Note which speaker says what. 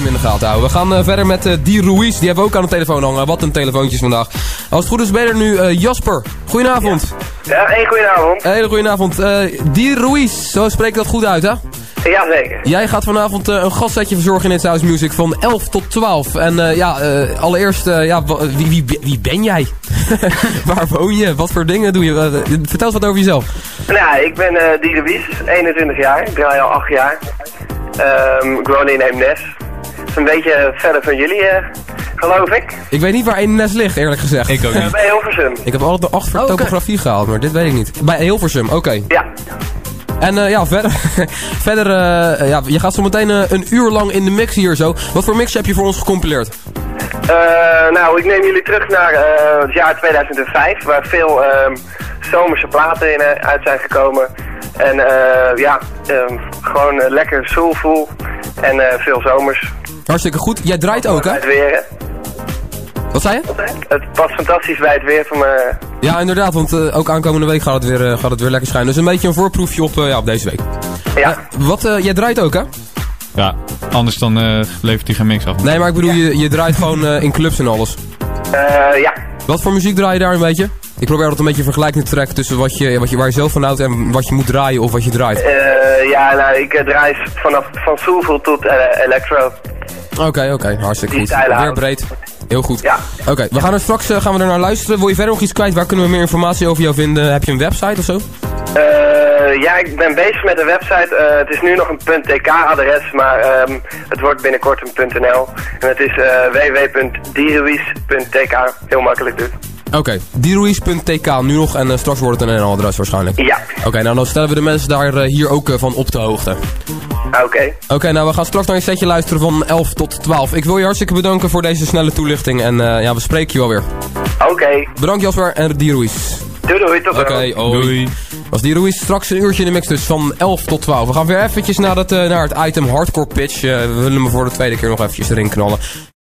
Speaker 1: hem in de gaten houden. We gaan verder met Die Ruiz. Die hebben we ook aan de telefoon hangen. Wat een telefoontjes vandaag. Als het goed is ben je er nu Jasper. Goedenavond.
Speaker 2: Ja, goedenavond.
Speaker 1: Hele goedenavond. Die Ruiz, zo spreek ik dat goed uit, hè?
Speaker 2: Jazeker.
Speaker 1: Jij gaat vanavond een gastsetje verzorgen in It's House Music van 11 tot 12. En allereerst, wie ben jij? Waar woon je? Wat voor dingen doe je? Vertel eens wat over jezelf.
Speaker 2: Nou, ik ben Die Ruiz, 21 jaar. Ik draai al 8 jaar. Ik woon in Eemnes. Dat is een beetje verder van jullie, geloof ik.
Speaker 1: Ik weet niet waar Eemnes ligt, eerlijk gezegd. Ik ook niet.
Speaker 2: Bij Hilversum.
Speaker 1: Ik heb altijd de 8 voor topografie gehaald, maar dit weet ik niet. Bij Hilversum, oké.
Speaker 2: Ja.
Speaker 1: En verder, je gaat zo meteen een uur lang in de mix hier zo. Wat voor mix heb je voor ons gecompileerd?
Speaker 2: Nou, ik neem jullie terug naar het jaar 2005, waar veel zomerse platen in uit zijn gekomen. En gewoon lekker soulful en veel zomers.
Speaker 1: Hartstikke goed. Jij draait ook, hè?
Speaker 2: Het weer,
Speaker 1: Wat zei je?
Speaker 2: Het past fantastisch bij het weer van me.
Speaker 1: Ja, inderdaad, want ook aankomende week gaat het weer lekker schijnen. Dus een beetje een voorproefje op deze week.
Speaker 2: Ja.
Speaker 1: Jij draait ook, hè?
Speaker 3: Ja, anders dan levert hij geen mix af.
Speaker 1: Nee, maar ik bedoel, je draait gewoon in clubs en alles.
Speaker 2: Ja.
Speaker 1: Wat voor muziek draai je daar een beetje? Ik probeer altijd een beetje vergelijking te trekken tussen waar je zelf van houdt en wat je moet draaien of wat je draait.
Speaker 2: Ik draai van soulful tot electro.
Speaker 1: Oké, hartstikke goed. Weer breed. Heel goed.
Speaker 2: Ja.
Speaker 1: Oké, we gaan er straks er naar luisteren. Wil je verder nog iets kwijt? Waar kunnen we meer informatie over jou vinden? Heb je een website of zo?
Speaker 2: Ja, ik ben bezig met een website. Het is nu nog een .tk-adres, maar het wordt binnenkort een .nl. En het is www.dieruiz.tk. Heel makkelijk dus.
Speaker 1: Oké, dieruiz.tk nu nog en straks wordt het een NL-adres waarschijnlijk.
Speaker 2: Ja.
Speaker 1: Oké, nou dan stellen we de mensen daar hier ook van op de hoogte. Oké, nou we gaan straks naar een setje luisteren van 11 tot 12. Ik wil je hartstikke bedanken voor deze snelle toelichting en we spreken je wel weer.
Speaker 2: Oké.
Speaker 1: Bedankt Jasper en Die Ruiz.
Speaker 2: Doei, tot
Speaker 1: Oké, doei. Was Die Ruiz, straks een uurtje in de mix dus van 11 tot 12. We gaan weer eventjes naar het item Hardcore Pitch. We willen hem voor de tweede keer nog eventjes erin knallen.